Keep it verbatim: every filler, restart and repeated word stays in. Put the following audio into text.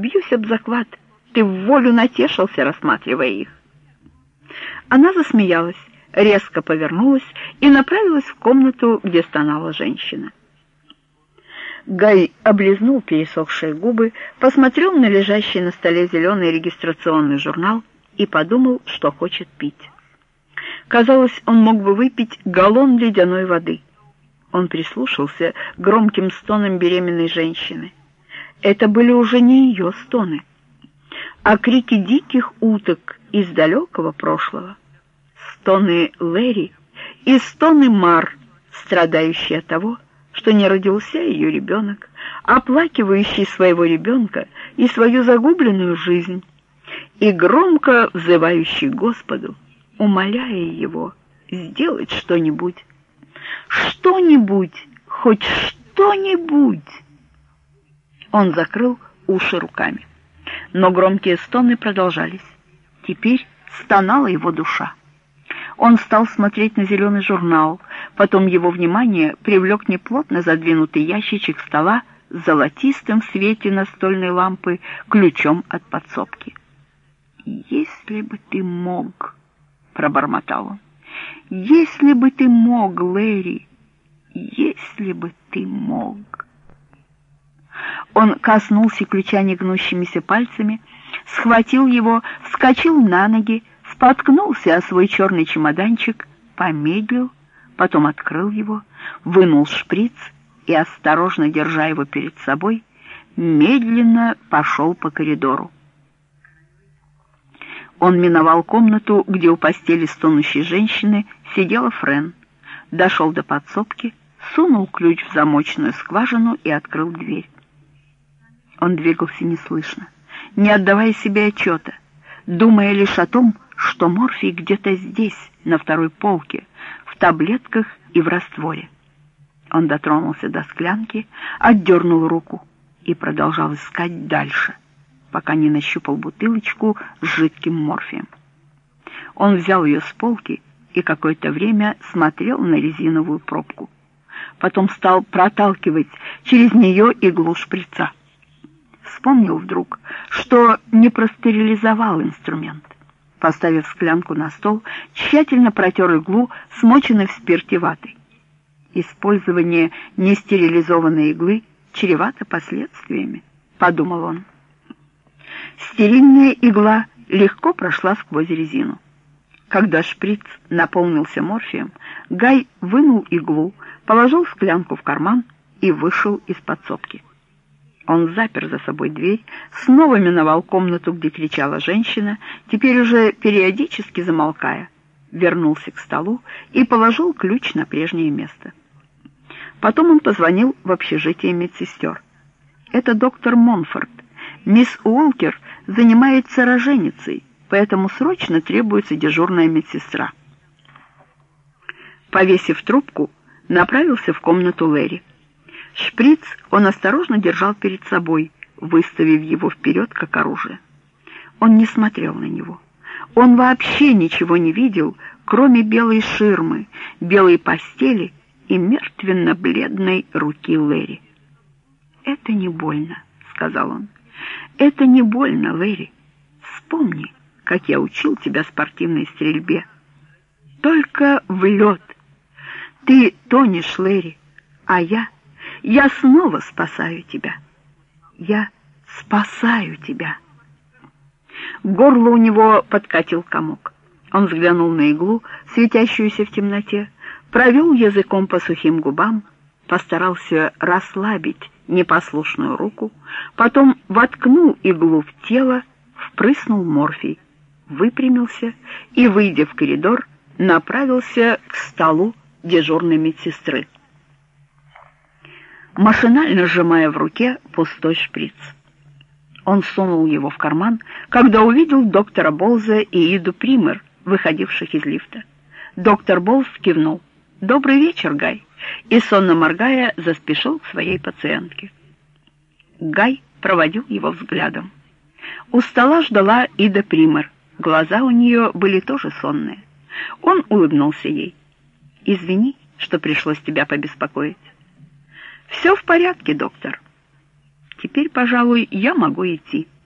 Бьюсь об заклад, ты в волю натешился, рассматривая их». Она засмеялась, резко повернулась и направилась в комнату, где стонала женщина. Гай облизнул пересохшие губы, посмотрел на лежащий на столе зеленый регистрационный журнал и подумал, что хочет пить. Казалось, он мог бы выпить галлон ледяной воды. Он прислушался к громким стонам беременной женщины. Это были уже не ее стоны, а крики диких уток из далекого прошлого. Стоны Лэри и стоны Мар, страдающие от того, что не родился ее ребенок, оплакивающий своего ребенка и свою загубленную жизнь, и громко взывающий Господу, умоляя его сделать что-нибудь, что-нибудь, хоть что-нибудь. Он закрыл уши руками, но громкие стоны продолжались. Теперь стонала его душа. Он стал смотреть на зеленый журнал, потом его внимание привлек неплотно задвинутый ящичек стола с золотистым в свете настольной лампы ключом от подсобки. «Если бы ты мог», — пробормотал он, — «если бы ты мог, Лэри, если бы ты мог». Он коснулся ключа негнущимися пальцами, схватил его, вскочил на ноги, споткнулся о свой черный чемоданчик, помедлил, потом открыл его, вынул шприц и, осторожно держа его перед собой, медленно пошел по коридору. Он миновал комнату, где у постели стонущей женщины сидела Френ, дошел до подсобки, сунул ключ в замочную скважину и открыл дверь. Он двигался неслышно, не отдавая себе отчета, думая лишь о том, что морфий где-то здесь, на второй полке, в таблетках и в растворе. Он дотронулся до склянки, отдернул руку и продолжал искать дальше, пока не нащупал бутылочку с жидким морфием. Он взял ее с полки и какое-то время смотрел на резиновую пробку. Потом стал проталкивать через нее иглу шприца. Вспомнил вдруг, что не простерилизовал инструмент. Поставив склянку на стол, тщательно протер иглу, смоченной в спирте ватой. Использование нестерилизованной иглы чревато последствиями, подумал он. Стерильная игла легко прошла сквозь резину. Когда шприц наполнился морфием, Гай вынул иглу, положил склянку в карман и вышел из подсобки. Он запер за собой дверь, снова миновал комнату, где кричала женщина, теперь уже периодически замолкая, вернулся к столу и положил ключ на прежнее место. Потом он позвонил в общежитие медсестер. «Это доктор Монфорд. Мисс Уолкер занимается роженицей, поэтому срочно требуется дежурная медсестра». Повесив трубку, направился в комнату Лэри. Шприц он осторожно держал перед собой, выставив его вперед как оружие. Он не смотрел на него. Он вообще ничего не видел, кроме белой ширмы, белой постели и мертвенно-бледной руки Лэри. «Это не больно», — сказал он. «Это не больно, Лэри. Вспомни, как я учил тебя спортивной стрельбе. Только в лед. Ты тонешь, Лэри, а я... Я снова спасаю тебя. Я спасаю тебя». Горло у него подкатил комок. Он взглянул на иглу, светящуюся в темноте, провел языком по сухим губам, постарался расслабить непослушную руку, потом воткнул иглу в тело, впрыснул морфий, выпрямился и, выйдя в коридор, направился к столу дежурной медсестры, машинально сжимая в руке пустой шприц. Он сунул его в карман, когда увидел доктора Болза и Иду Пример, выходивших из лифта. Доктор Болз кивнул. «Добрый вечер, Гай», и, сонно моргая, заспешил к своей пациентке. Гай проводил его взглядом. У стола ждала Ида Пример. Глаза у нее были тоже сонные. Он улыбнулся ей. «Извини, что пришлось тебя побеспокоить». «Все в порядке, доктор». Теперь, пожалуй, я могу идти.